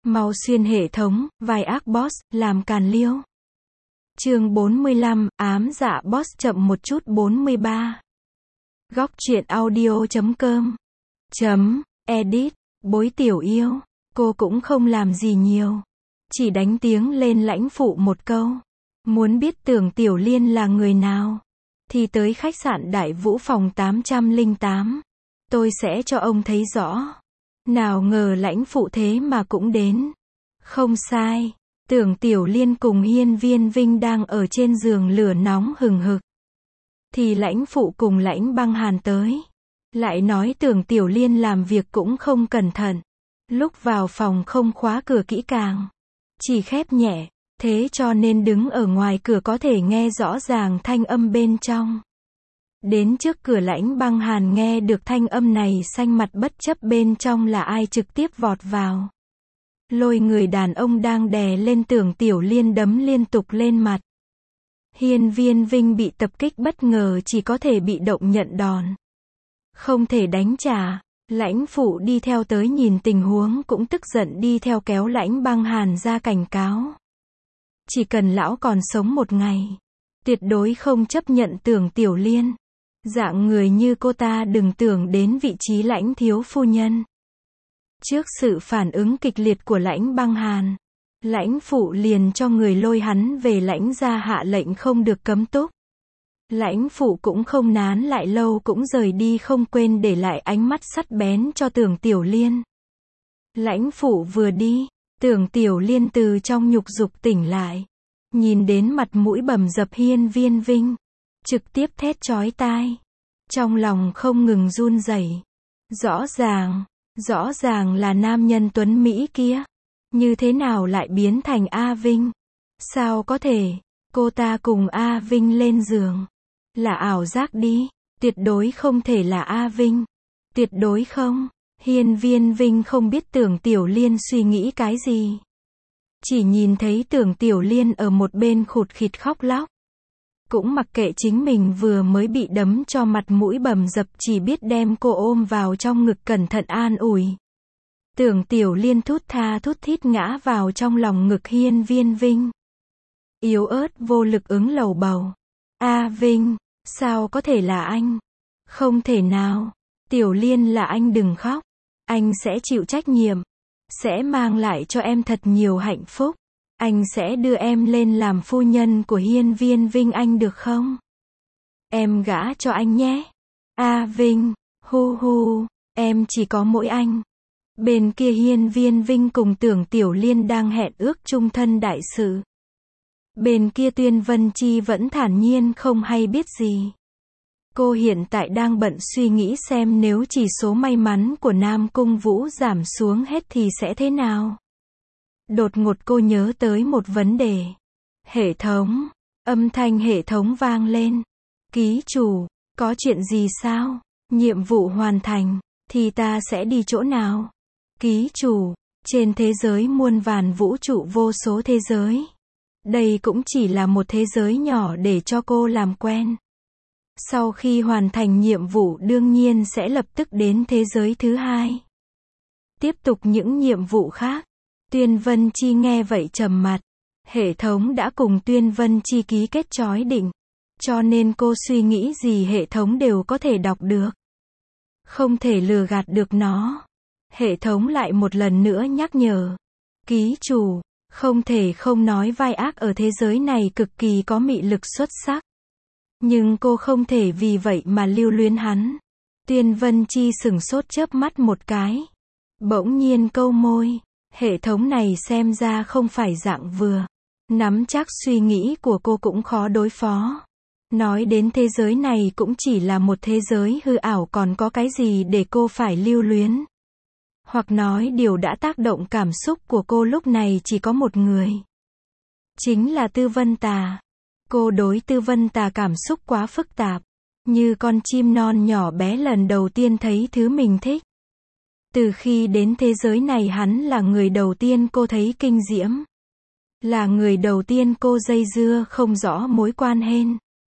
Mau xuyên hệ thống, vai ác boss, làm càn liêu. Chương 45, ám dạ boss chậm một chút 43. Góc truyện audio.com .edit, bối tiểu yêu. Cô cũng không làm gì nhiều. Chỉ đánh tiếng lên lãnh phụ một câu. Muốn biết Tưởng Tiểu Liên là người nào? Thì tới khách sạn Đại Vũ phòng 808. Tôi sẽ cho ông thấy rõ. Nào ngờ lãnh phụ thế mà cũng đến. Không sai. Tưởng Tiểu Liên cùng Hiên Viên Vinh đang ở trên giường lửa nóng hừng hực. Thì lãnh phụ cùng lãnh băng hàn tới. Lại nói Tưởng Tiểu Liên làm việc cũng không cẩn thận. Lúc vào phòng không khóa cửa kỹ càng. Chỉ khép nhẹ. Thế cho nên đứng ở ngoài cửa có thể nghe rõ ràng thanh âm bên trong. Đến trước cửa lãnh băng hàn nghe được thanh âm này xanh mặt bất chấp bên trong là ai trực tiếp vọt vào. Lôi người đàn ông đang đè lên Tưởng Tiểu Liên đấm liên tục lên mặt. Hiên Viên Vinh bị tập kích bất ngờ chỉ có thể bị động nhận đòn. Không thể đánh trả. Lãnh phụ đi theo tới nhìn tình huống cũng tức giận đi theo kéo lãnh băng hàn ra cảnh cáo. Chỉ cần lão còn sống một ngày. Tuyệt đối không chấp nhận Tưởng Tiểu Liên. Dạng người như cô ta đừng tưởng đến vị trí lãnh thiếu phu nhân. Trước sự phản ứng kịch liệt của lãnh băng hàn, lãnh phụ liền cho người lôi hắn về lãnh gia hạ lệnh không được cấm túc. Lãnh phụ cũng không nán lại lâu cũng rời đi không quên để lại ánh mắt sắc bén cho Tưởng Tiểu Liên. Lãnh phụ vừa đi, Tưởng Tiểu Liên từ trong nhục dục tỉnh lại. Nhìn đến mặt mũi bầm dập Hiên Viên Vinh. Trực tiếp thét chói tai. Trong lòng không ngừng run rẩy. Rõ ràng là nam nhân tuấn Mỹ kia. Như thế nào lại biến thành A Vinh? Sao có thể? Cô ta cùng A Vinh lên giường. Là ảo giác đi. Tuyệt đối không thể là A Vinh. Tuyệt đối không. Hiên Viên Vinh không biết Tưởng Tiểu Liên suy nghĩ cái gì. Chỉ nhìn thấy Tưởng Tiểu Liên ở một bên khụt khịt khóc lóc. Cũng mặc kệ chính mình vừa mới bị đấm cho mặt mũi bầm dập chỉ biết đem cô ôm vào trong ngực cẩn thận an ủi. Tưởng Tiểu Liên thút tha thút thít ngã vào trong lòng ngực Hiên Viên Vinh. Yếu ớt vô lực ứng lầu bầu. A Vinh, sao có thể là anh? Không thể nào. Tiểu Liên là anh đừng khóc. Anh sẽ chịu trách nhiệm. Sẽ mang lại cho em thật nhiều hạnh phúc. Anh sẽ đưa em lên làm phu nhân của Hiên Viên Vinh anh được không? Em gả cho anh nhé. A Vinh, hu hu, em chỉ có mỗi anh. Bên kia Hiên Viên Vinh cùng Tưởng Tiểu Liên đang hẹn ước chung thân đại sự. Bên kia Tuyên Vân Chi vẫn thản nhiên không hay biết gì. Cô hiện tại đang bận suy nghĩ xem nếu chỉ số may mắn của Nam Cung Vũ giảm xuống hết thì sẽ thế nào. Đột ngột cô nhớ tới một vấn đề. Hệ thống. Âm thanh hệ thống vang lên. Ký chủ, có chuyện gì sao? Nhiệm vụ hoàn thành, thì ta sẽ đi chỗ nào? Ký chủ, trên thế giới muôn vàn vũ trụ vô số thế giới. Đây cũng chỉ là một thế giới nhỏ để cho cô làm quen. Sau khi hoàn thành nhiệm vụ đương nhiên sẽ lập tức đến thế giới thứ hai. Tiếp tục những nhiệm vụ khác. Tuyên Vân Chi nghe vậy trầm mặt. Hệ thống đã cùng Tuyên Vân Chi ký kết chói định. Cho nên cô suy nghĩ gì hệ thống đều có thể đọc được. Không thể lừa gạt được nó. Hệ thống lại một lần nữa nhắc nhở. Ký chủ, không thể không nói vai ác ở thế giới này cực kỳ có mị lực xuất sắc. Nhưng cô không thể vì vậy mà lưu luyến hắn. Tuyên Vân Chi sửng sốt chớp mắt một cái. Bỗng nhiên câu môi. Hệ thống này xem ra không phải dạng vừa. Nắm chắc suy nghĩ của cô cũng khó đối phó. Nói đến thế giới này cũng chỉ là một thế giới hư ảo còn có cái gì để cô phải lưu luyến. Hoặc nói điều đã tác động cảm xúc của cô lúc này chỉ có một người. Chính là Tư Vân Tà. Cô đối Tư Vân Tà cảm xúc quá phức tạp. Như con chim non nhỏ bé lần đầu tiên thấy thứ mình thích. Từ khi đến thế giới này hắn là người đầu tiên cô thấy kinh diễm. Là người đầu tiên cô dây dưa không rõ mối quan hệ.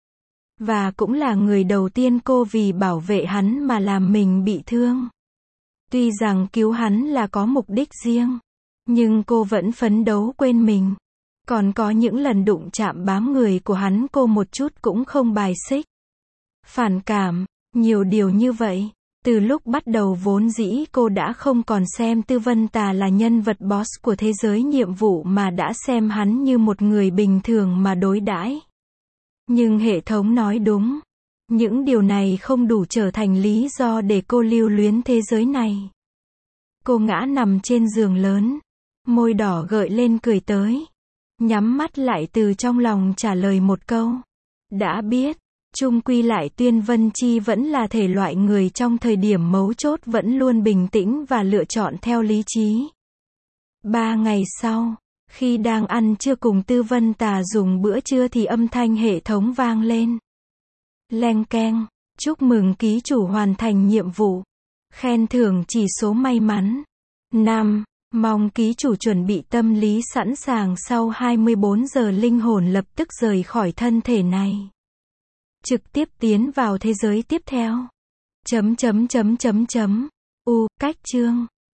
Và cũng là người đầu tiên cô vì bảo vệ hắn mà làm mình bị thương. Tuy rằng cứu hắn là có mục đích riêng. Nhưng cô vẫn phấn đấu quên mình. Còn có những lần đụng chạm bám người của hắn cô một chút cũng không bài xích. Phản cảm, nhiều điều như vậy. Từ lúc bắt đầu vốn dĩ cô đã không còn xem Tư Vân Tà là nhân vật boss của thế giới nhiệm vụ mà đã xem hắn như một người bình thường mà đối đãi. Nhưng hệ thống nói đúng. Những điều này không đủ trở thành lý do để cô lưu luyến thế giới này. Cô ngã nằm trên giường lớn. Môi đỏ gợi lên cười tới. Nhắm mắt lại từ trong lòng trả lời một câu. Đã biết. Chung quy lại Tuyên Vân Chi vẫn là thể loại người trong thời điểm mấu chốt vẫn luôn bình tĩnh và lựa chọn theo lý trí. 3 ngày sau, khi đang ăn trưa cùng Tư Vân Tà dùng bữa trưa thì âm thanh hệ thống vang lên. Leng keng, chúc mừng ký chủ hoàn thành nhiệm vụ. Khen thưởng chỉ số may mắn. 5. Mong ký chủ chuẩn bị tâm lý sẵn sàng sau 24 giờ linh hồn lập tức rời khỏi thân thể này. Trực tiếp tiến vào thế giới tiếp theo. Cách chương